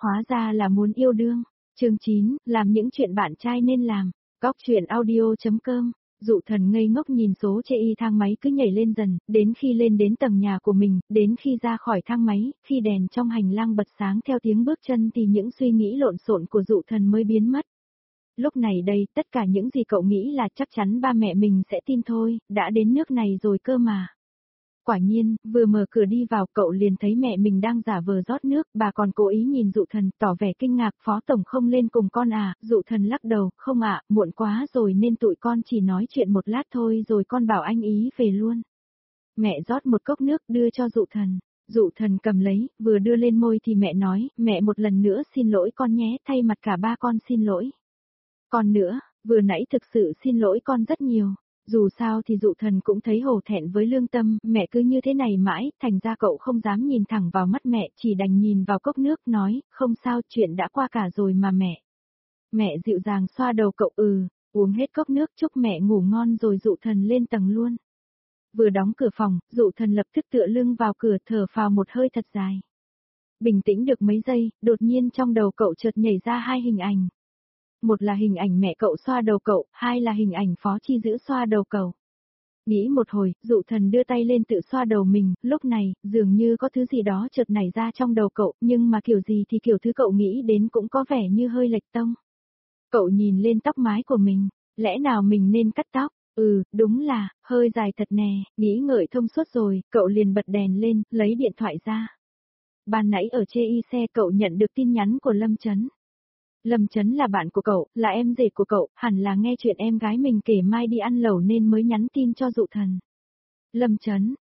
Hóa ra là muốn yêu đương. Chương 9, làm những chuyện bạn trai nên làm. Góc truyện audio.com. Dụ Thần ngây ngốc nhìn số chê y thang máy cứ nhảy lên dần, đến khi lên đến tầng nhà của mình, đến khi ra khỏi thang máy, khi đèn trong hành lang bật sáng theo tiếng bước chân thì những suy nghĩ lộn xộn của Dụ Thần mới biến mất. Lúc này đây, tất cả những gì cậu nghĩ là chắc chắn ba mẹ mình sẽ tin thôi, đã đến nước này rồi cơ mà. Quả nhiên, vừa mở cửa đi vào cậu liền thấy mẹ mình đang giả vờ rót nước, bà còn cố ý nhìn Dụ Thần, tỏ vẻ kinh ngạc. Phó tổng không lên cùng con à? Dụ Thần lắc đầu, không ạ, muộn quá rồi nên tụi con chỉ nói chuyện một lát thôi rồi con bảo anh ý về luôn. Mẹ rót một cốc nước đưa cho Dụ Thần. Dụ Thần cầm lấy, vừa đưa lên môi thì mẹ nói, mẹ một lần nữa xin lỗi con nhé, thay mặt cả ba con xin lỗi. Con nữa, vừa nãy thực sự xin lỗi con rất nhiều. Dù sao thì Dụ Thần cũng thấy hổ thẹn với lương tâm, mẹ cứ như thế này mãi, thành ra cậu không dám nhìn thẳng vào mắt mẹ, chỉ đành nhìn vào cốc nước nói, không sao, chuyện đã qua cả rồi mà mẹ. Mẹ dịu dàng xoa đầu cậu, uống hết cốc nước, chúc mẹ ngủ ngon rồi Dụ Thần lên tầng luôn. Vừa đóng cửa phòng, Dụ Thần lập tức tựa lưng vào cửa thở phào một hơi thật dài. Bình tĩnh được mấy giây, đột nhiên trong đầu cậu chợt nhảy ra hai hình ảnh. Một là hình ảnh mẹ cậu xoa đầu cậu, hai là hình ảnh Phó Chi Dữ xoa đầu cậu. Nghĩ một hồi, Dụ Thần đưa tay lên tự xoa đầu mình, lúc này, dường như có thứ gì đó chợt nảy ra trong đầu cậu, nhưng mà kiểu gì thì kiểu thứ cậu nghĩ đến cũng có vẻ như hơi lệch tông. Cậu nhìn lên tóc mái của mình, lẽ nào mình nên cắt tóc? Đúng là, hơi dài thật nè, nghĩ ngợi thông suốt rồi, cậu liền bật đèn lên, lấy điện thoại ra. Ban nãy ở chê y xe cậu nhận được tin nhắn của Lâm Chấn. Lâm Chấn là bạn của cậu, là em rể của cậu, hẳn là nghe chuyện em gái mình kể mai đi ăn lẩu nên mới nhắn tin cho Dụ Thần. Lâm Chấn,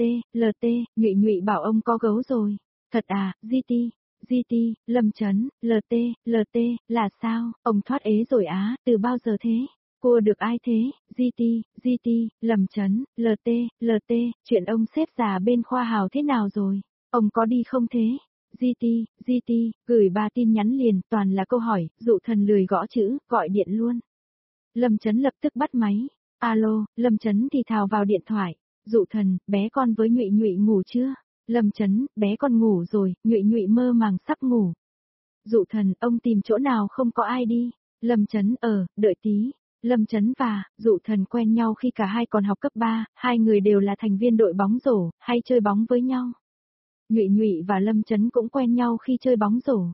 LT, Nhụy Nhụy bảo ông có gấu rồi. Thật à, GT, Lâm Chấn, LT, là sao, ông thoát ế rồi á, từ bao giờ thế? Cua được ai thế? GT, Lâm Chấn, LT, chuyện ông xếp già bên Khoa Hào thế nào rồi? Ông có đi không thế? GT, gửi 3 tin nhắn liền, toàn là câu hỏi, Dụ Thần lười gõ chữ, gọi điện luôn. Lâm Chấn lập tức bắt máy. Alo, Lâm Chấn thì thào vào điện thoại. Dụ Thần, bé con với Nhụy Nhụy ngủ chưa? Lâm Chấn, bé con ngủ rồi, Nhụy Nhụy mơ màng sắp ngủ. Dụ Thần, ông tìm chỗ nào không có ai đi? Lâm Chấn, đợi tí. Lâm Chấn và Dụ Thần quen nhau khi cả hai còn học cấp 3, hai người đều là thành viên đội bóng rổ, hay chơi bóng với nhau. Nhụy Nhụy và Lâm Chấn cũng quen nhau khi chơi bóng rổ.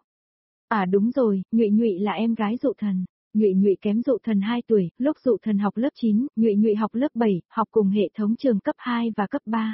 À đúng rồi, Nhụy Nhụy là em gái Dụ Thần. Nhụy Nhụy kém Dụ Thần 2 tuổi, lúc Dụ Thần học lớp 9, Nhụy Nhụy học lớp 7, học cùng hệ thống trường cấp 2 và cấp 3.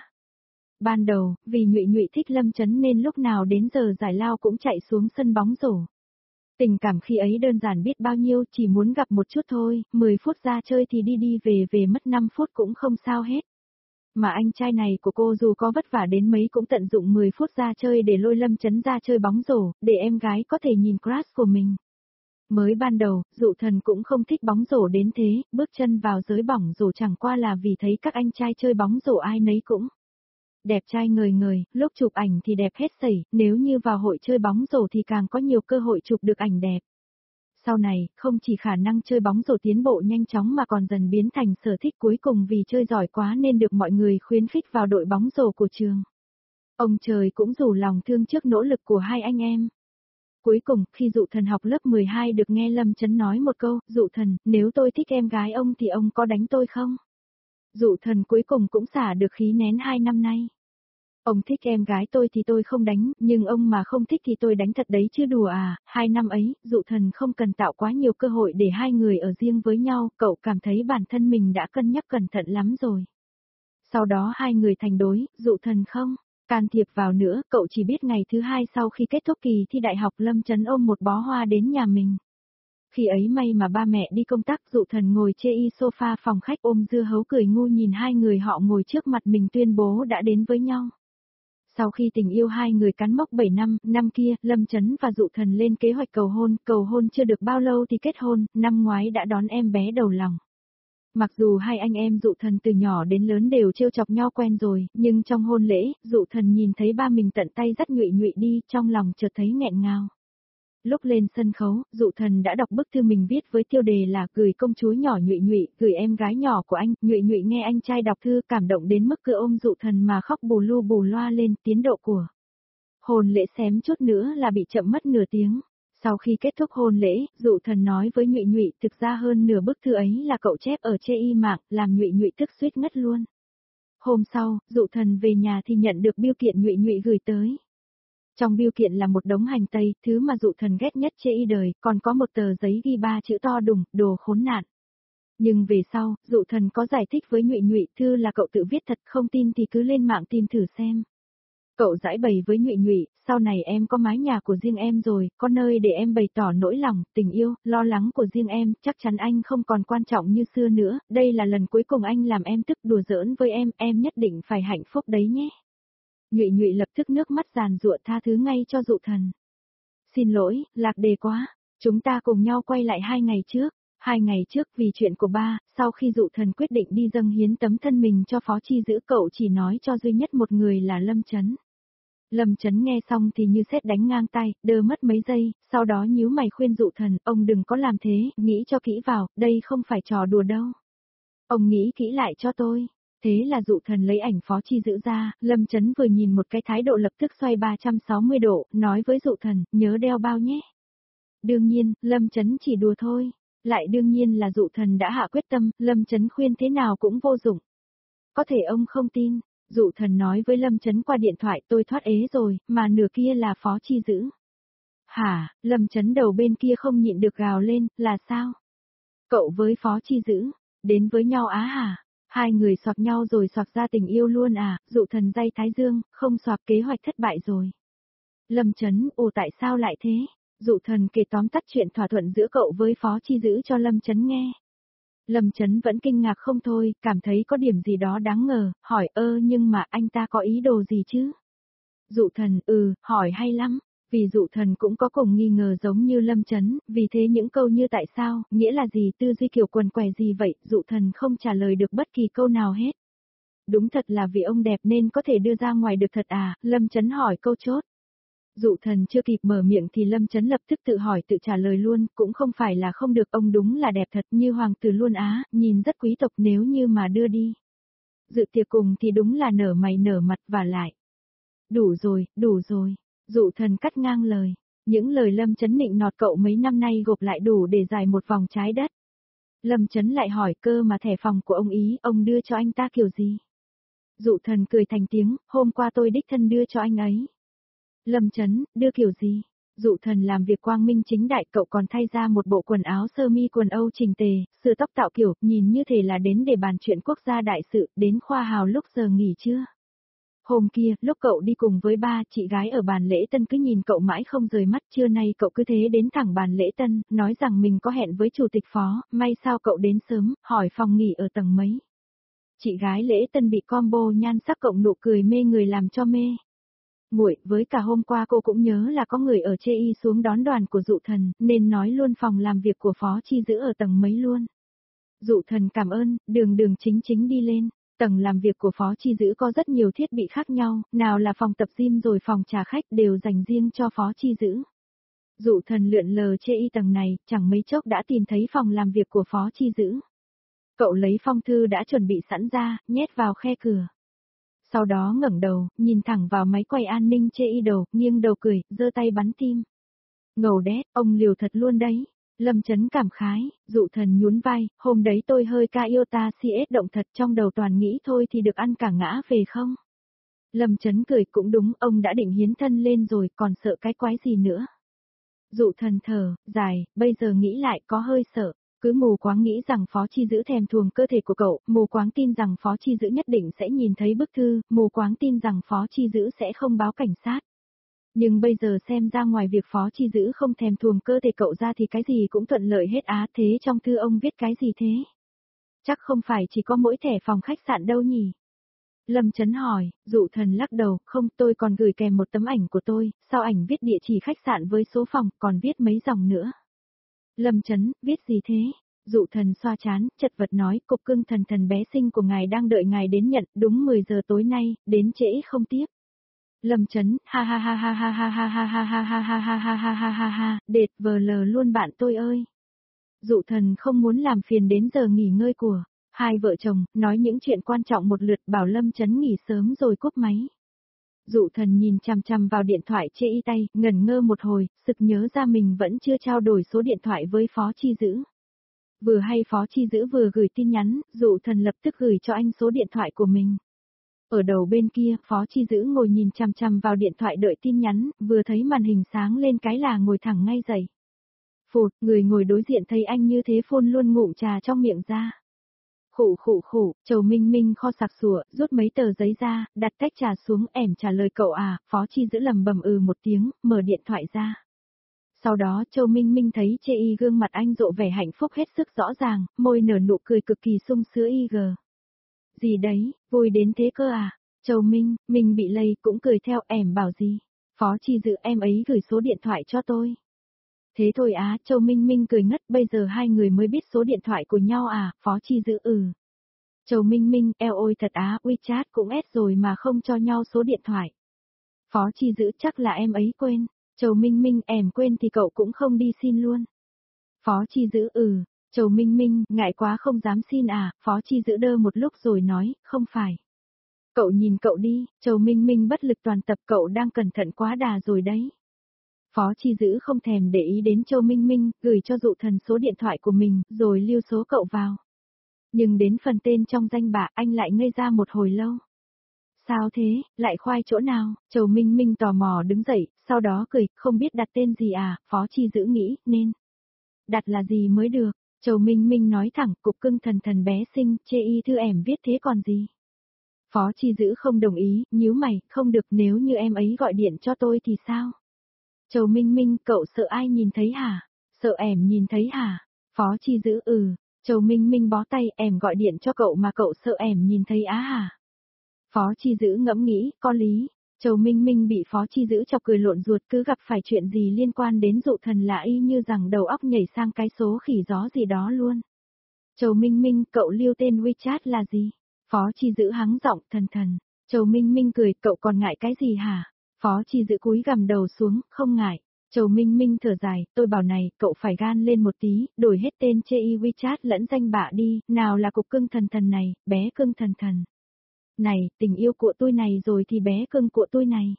Ban đầu, vì Nhụy Nhụy thích Lâm Chấn nên lúc nào đến giờ giải lao cũng chạy xuống sân bóng rổ. Tình cảm khi ấy đơn giản biết bao nhiêu, chỉ muốn gặp một chút thôi, 10 phút ra chơi thì đi về mất 5 phút cũng không sao hết. Mà anh trai này của cô dù có vất vả đến mấy cũng tận dụng 10 phút ra chơi để lôi Lâm Chấn ra chơi bóng rổ, để em gái có thể nhìn crush của mình. Mới ban đầu, Dụ Thần cũng không thích bóng rổ đến thế, bước chân vào giới bóng rổ chẳng qua là vì thấy các anh trai chơi bóng rổ ai nấy cũng đẹp trai ngời ngời, lúc chụp ảnh thì đẹp hết sảy, nếu như vào hội chơi bóng rổ thì càng có nhiều cơ hội chụp được ảnh đẹp. Sau này, không chỉ khả năng chơi bóng rổ tiến bộ nhanh chóng mà còn dần biến thành sở thích cuối cùng vì chơi giỏi quá nên được mọi người khuyến khích vào đội bóng rổ của trường. Ông trời cũng rủ lòng thương trước nỗ lực của hai anh em. Cuối cùng, khi Dụ Thần học lớp 12 được nghe Lâm Chấn nói một câu, Dụ Thần, nếu tôi thích em gái ông thì ông có đánh tôi không? Dụ Thần cuối cùng cũng xả được khí nén 2 năm nay. Ông thích em gái tôi thì tôi không đánh, nhưng ông mà không thích thì tôi đánh thật đấy chứ đùa à. 2 năm ấy, Dụ Thần không cần tạo quá nhiều cơ hội để hai người ở riêng với nhau, cậu cảm thấy bản thân mình đã cân nhắc cẩn thận lắm rồi. Sau đó hai người thành đối, Dụ Thần không can thiệp vào nữa, cậu chỉ biết ngày thứ 2 sau khi kết thúc kỳ thi đại học Lâm Chấn ôm một bó hoa đến nhà mình. Khi ấy may mà ba mẹ đi công tác, Dụ Thần ngồi chê y sofa phòng khách ôm dưa hấu cười ngu nhìn hai người họ ngồi trước mặt mình tuyên bố đã đến với nhau. Sau khi tình yêu hai người cán mốc 7 năm kia, Lâm Chấn và Dụ Thần lên kế hoạch cầu hôn chưa được bao lâu thì kết hôn, năm ngoái đã đón em bé đầu lòng. Mặc dù hai anh em Dụ Thần từ nhỏ đến lớn đều trêu chọc nhau quen rồi, nhưng trong hôn lễ, Dụ Thần nhìn thấy ba mình tận tay dắt Nhụy Nhụy đi, trong lòng chợt thấy nghẹn ngào. Lúc lên sân khấu, Dụ Thần đã đọc bức thư mình viết với tiêu đề là gửi công chúa nhỏ Nhụy Nhụy, gửi em gái nhỏ của anh. Nhụy Nhụy nghe anh trai đọc thư cảm động đến mức cứ ôm Dụ Thần mà khóc bù lu bù loa lên. Tiến độ của Hôn lễ xém chút nữa là bị chậm mất nửa tiếng. Sau khi kết thúc hôn lễ, Dụ Thần nói với Nhụy Nhụy, thực ra hơn nửa bức thư ấy là cậu chép ở chê y mạng, làm Nhụy Nhụy tức suýt ngất luôn. Hôm sau, Dụ Thần về nhà thì nhận được bưu kiện Nhụy Nhụy gửi tới. Trong bưu kiện là một đống hành tây, thứ mà Dụ Thần ghét nhất chê y đời, còn có một tờ giấy ghi 3 chữ to đùng, đồ khốn nạn. Nhưng về sau, Dụ Thần có giải thích với Nhụy Nhụy, thư là cậu tự viết thật, không tin thì cứ lên mạng tìm thử xem. Cậu giải bày với Nhụy Nhụy, sau này em có mái nhà của riêng em rồi, có nơi để em bày tỏ nỗi lòng, tình yêu, lo lắng của riêng em, chắc chắn anh không còn quan trọng như xưa nữa, đây là lần cuối cùng anh làm em tức đùa giỡn với em nhất định phải hạnh phúc đấy nhé. Nhụy Nhụy lập tức nước mắt giàn giụa tha thứ ngay cho Dụ Thần. Xin lỗi, lạc đề quá, chúng ta cùng nhau quay lại 2 ngày trước. 2 ngày trước vì chuyện của ba, sau khi Dụ Thần quyết định đi dâng hiến tấm thân mình cho Phó Chi Dữ, cậu chỉ nói cho duy nhất một người là Lâm Chấn. Lâm Chấn nghe xong thì như sét đánh ngang tay, đơ mất mấy giây, sau đó nhíu mày khuyên Dụ Thần, ông đừng có làm thế, nghĩ cho kỹ vào, đây không phải trò đùa đâu. Ông nghĩ kỹ lại cho tôi. Thế là Dụ Thần lấy ảnh Phó Chi Dữ ra, Lâm Chấn vừa nhìn một cái thái độ lập tức xoay 360 độ, nói với Dụ Thần, nhớ đeo bao nhé. Đương nhiên, Lâm Chấn chỉ đùa thôi. Lại đương nhiên là Dụ Thần đã hạ quyết tâm, Lâm Chấn khuyên thế nào cũng vô dụng. Có thể ông không tin, Dụ Thần nói với Lâm Chấn qua điện thoại, tôi thoát ế rồi, mà nửa kia là Phó Chi Dữ. Hả, Lâm Chấn đầu bên kia không nhịn được gào lên, là sao? Cậu với Phó Chi Dữ, đến với nhau á hả? Hai người xoạc nhau rồi xoạc ra tình yêu luôn à? Dụ Thần day thái dương, không xoạc kế hoạch thất bại rồi. Lâm Chấn, ồ tại sao lại thế? Dụ Thần kể tóm tắt chuyện thỏa thuận giữa cậu với Phó Chi Dữ cho Lâm Chấn nghe. Lâm Chấn vẫn kinh ngạc không thôi, cảm thấy có điểm gì đó đáng ngờ, hỏi nhưng mà anh ta có ý đồ gì chứ? Dụ Thần, hỏi hay lắm, vì Dụ Thần cũng có cùng nghi ngờ giống như Lâm Chấn, vì thế những câu như tại sao, nghĩa là gì, tư duy kiểu quần què gì vậy, Dụ Thần không trả lời được bất kỳ câu nào hết. Đúng thật là vì ông đẹp nên có thể đưa ra ngoài được thật à, Lâm Chấn hỏi câu chốt. Dụ Thần chưa kịp mở miệng thì Lâm Chấn lập tức tự hỏi tự trả lời luôn, cũng không phải là không được, ông đúng là đẹp thật như hoàng tử luôn á, nhìn rất quý tộc nếu như mà đưa đi. Dự tiệc cùng thì đúng là nở mày nở mặt và lại. Đủ rồi, Dụ Thần cắt ngang lời. Những lời Lâm Chấn nịnh nọt cậu mấy năm nay gộp lại đủ để dài một vòng trái đất. Lâm Chấn lại hỏi cơ mà thẻ phòng của ông ý, ông đưa cho anh ta kiểu gì? Dụ Thần cười thành tiếng, hôm qua tôi đích thân đưa cho anh ấy. Lâm Chấn, đưa kiểu gì? Dụ Thần làm việc quang minh chính đại, cậu còn thay ra một bộ quần áo sơ mi quần Âu chỉnh tề, sửa tóc tạo kiểu, nhìn như thể là đến để bàn chuyện quốc gia đại sự, đến khoa hào lúc giờ nghỉ trưa. Hôm kia, lúc cậu đi cùng với ba, chị gái ở bàn lễ tân cứ nhìn cậu mãi không rời mắt, trưa nay cậu cứ thế đến thẳng bàn lễ tân, nói rằng mình có hẹn với chủ tịch Phó, may sao cậu đến sớm, hỏi phòng nghỉ ở tầng mấy. Chị gái lễ tân bị combo nhan sắc cộng nụ cười mê người làm cho mê. Nguội, với cả hôm qua cô cũng nhớ là có người ở chê y xuống đón đoàn của Dụ Thần, nên nói luôn phòng làm việc của Phó Chi Dữ ở tầng mấy luôn. Dụ Thần cảm ơn, đường chính chính đi lên. Tầng làm việc của Phó Chi Dữ có rất nhiều thiết bị khác nhau, nào là phòng tập gym rồi phòng trà khách đều dành riêng cho Phó Chi Dữ. Dụ Thần lượn lờ chê y tầng này, chẳng mấy chốc đã tìm thấy phòng làm việc của Phó Chi Dữ. Cậu lấy phong thư đã chuẩn bị sẵn ra, nhét vào khe cửa. Sau đó ngẩng đầu, nhìn thẳng vào máy quay an ninh chê y đầu, nghiêng đầu cười, giơ tay bắn tim. Ngầu đét, ông liều thật luôn đấy. Lâm Chấn cảm khái, Dụ Thần nhún vai, hôm đấy tôi hơi ca yêu ta CS động thật, trong đầu toàn nghĩ thôi thì được ăn cả ngã về không? Lâm Chấn cười, cũng đúng, ông đã định hiến thân lên rồi, còn sợ cái quái gì nữa? Dụ Thần thở dài, bây giờ nghĩ lại có hơi sợ. Cứ mù quáng nghĩ rằng Phó Chi Dữ thèm thuồng cơ thể của cậu, mù quáng tin rằng Phó Chi Dữ nhất định sẽ nhìn thấy bức thư, mù quáng tin rằng Phó Chi Dữ sẽ không báo cảnh sát. Nhưng bây giờ xem ra ngoài việc Phó Chi Dữ không thèm thuồng cơ thể cậu ra thì cái gì cũng thuận lợi hết á, thế trong thư ông viết cái gì thế? Chắc không phải chỉ có mỗi thẻ phòng khách sạn đâu nhỉ? Lâm Chấn hỏi, Dụ Thần lắc đầu, không, tôi còn gửi kèm một tấm ảnh của tôi, sau ảnh viết địa chỉ khách sạn với số phòng, còn viết mấy dòng nữa. Lâm Chấn, viết gì thế? Dụ Thần xoa chán, chật vật nói, cục cưng thần bé xinh của ngài đang đợi ngài đến nhận, đúng 10 giờ tối nay, đến trễ không tiếp. Lâm Chấn, ha ha ha ha ha ha ha ha ha ha ha ha ha ha ha ha ha ha, đệt vờ lờ luôn bạn tôi ơi. Dụ Thần không muốn làm phiền đến giờ nghỉ ngơi của hai vợ chồng, nói những chuyện quan trọng một lượt, bảo Lâm Chấn nghỉ sớm rồi cúp máy. Dụ thần nhìn chằm chằm vào điện thoại chê y tay, ngẩn ngơ một hồi, sực nhớ ra mình vẫn chưa trao đổi số điện thoại với Phó Chi Dữ. Vừa hay Phó Chi Dữ vừa gửi tin nhắn, dụ thần lập tức gửi cho anh số điện thoại của mình. Ở đầu bên kia, Phó Chi Dữ ngồi nhìn chằm chằm vào điện thoại đợi tin nhắn, vừa thấy màn hình sáng lên cái là ngồi thẳng ngay dậy. Phụt, người ngồi đối diện thấy anh như thế phun luôn ngụm trà trong miệng ra. Khụ khụ khụ, Châu Minh Minh kho sặc sủa, rút mấy tờ giấy ra, đặt tách trà xuống, trả lời cậu à, Phó Chi Dữ lầm bầm một tiếng, mở điện thoại ra. Sau đó Châu Minh Minh thấy chê y gương mặt anh rộ vẻ hạnh phúc hết sức rõ ràng, môi nở nụ cười cực kỳ sung sướng y gờ. Gì đấy, vui đến thế cơ à? Châu Minh, mình bị lây cũng cười theo, bảo gì? Phó Chi Dữ em ấy gửi số điện thoại cho tôi. Thế thôi á, Châu Minh Minh cười ngất, bây giờ hai người mới biết số điện thoại của nhau à, Phó Chi Dữ Châu Minh Minh, eo ôi thật á, WeChat cũng ép rồi mà không cho nhau số điện thoại. Phó Chi Dữ chắc là em ấy quên. Châu Minh Minh, em quên thì cậu cũng không đi xin luôn. Phó Chi Dữ Châu Minh Minh, ngại quá không dám xin à, Phó Chi Dữ đơ một lúc rồi nói, không phải. Cậu nhìn cậu đi, Châu Minh Minh bất lực toàn tập, cậu đang cẩn thận quá đà rồi đấy. Phó Chi Dữ không thèm để ý đến Châu Minh Minh, gửi cho dụ thần số điện thoại của mình, rồi lưu số cậu vào. Nhưng đến phần tên trong danh bạ anh lại ngây ra một hồi lâu. Sao thế, lại khoai chỗ nào? Châu Minh Minh tò mò đứng dậy, sau đó cười, không biết đặt tên gì à, Phó Chi Dữ nghĩ, nên đặt là gì mới được. Châu Minh Minh nói thẳng, cục cưng thần thần bé xinh, chê y thư viết thế còn gì. Phó Chi Dữ không đồng ý, nhíu mày, không được, nếu như em ấy gọi điện cho tôi thì sao? Châu Minh Minh, cậu sợ ai nhìn thấy hả? Sợ nhìn thấy hả? Phó Chi Dữ Châu Minh Minh bó tay, gọi điện cho cậu mà cậu sợ nhìn thấy á hả? Phó Chi Dữ ngẫm nghĩ, có lý. Châu Minh Minh bị Phó Chi Dữ chọc cười lộn ruột, cứ gặp phải chuyện gì liên quan đến dụ thần là y như rằng đầu óc nhảy sang cái số khỉ gió gì đó luôn. Châu Minh Minh, cậu lưu tên WeChat là gì? Phó Chi Dữ hắng giọng, thần thần. Châu Minh Minh cười, cậu còn ngại cái gì hả? Phó Chi Dữ cúi gằm đầu xuống, không ngại. Châu Minh Minh thở dài, tôi bảo này, cậu phải gan lên một tí, đổi hết tên chê y WeChat lẫn danh bạ đi, nào là cục cưng thần thần này, bé cưng thần thần. Này, tình yêu của tôi này rồi thì bé cưng của tôi này.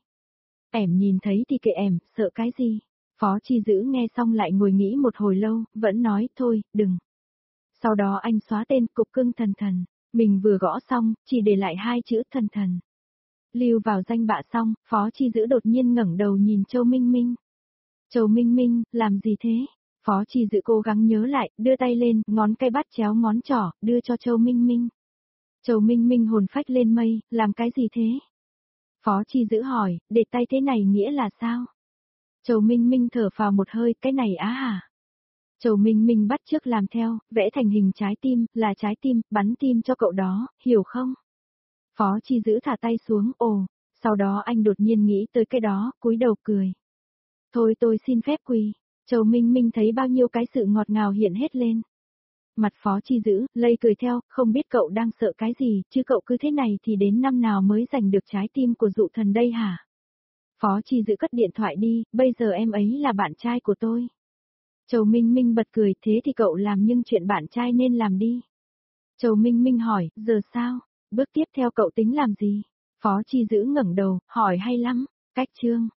Nhìn thấy thì kệ sợ cái gì? Phó Chi Dữ nghe xong lại ngồi nghĩ một hồi lâu, vẫn nói, thôi, đừng. Sau đó anh xóa tên cục cưng thần thần, mình vừa gõ xong, chỉ để lại hai chữ thần thần. Lưu vào danh bạ xong, Phó Chi Dữ đột nhiên ngẩng đầu nhìn Châu Minh Minh. Châu Minh Minh, làm gì thế? Phó Chi Dữ cố gắng nhớ lại, đưa tay lên, ngón cái bắt chéo ngón trỏ, đưa cho Châu Minh Minh. Châu Minh Minh hồn phách lên mây, làm cái gì thế? Phó Chi Dữ hỏi, để tay thế này nghĩa là sao? Châu Minh Minh thở phào một hơi, cái này á hả? Châu Minh Minh bắt chước làm theo, vẽ thành hình trái tim, là trái tim, bắn tim cho cậu đó, hiểu không? Phó Chi Dữ thả tay xuống, sau đó anh đột nhiên nghĩ tới cái đó, cúi đầu cười. Thôi tôi xin phép quỳ. Châu Minh Minh thấy bao nhiêu cái sự ngọt ngào hiện hết lên. Mặt Phó Chi Dữ, lây cười theo, không biết cậu đang sợ cái gì, chứ cậu cứ thế này thì đến năm nào mới giành được trái tim của dụ thần đây hả? Phó Chi Dữ cất điện thoại đi, bây giờ em ấy là bạn trai của tôi. Châu Minh Minh bật cười, thế thì cậu làm nhưng chuyện bạn trai nên làm đi. Châu Minh Minh hỏi, giờ sao? Bước tiếp theo cậu tính làm gì? Phó Chi Dữ ngẩng đầu, hỏi hay lắm, cách chương.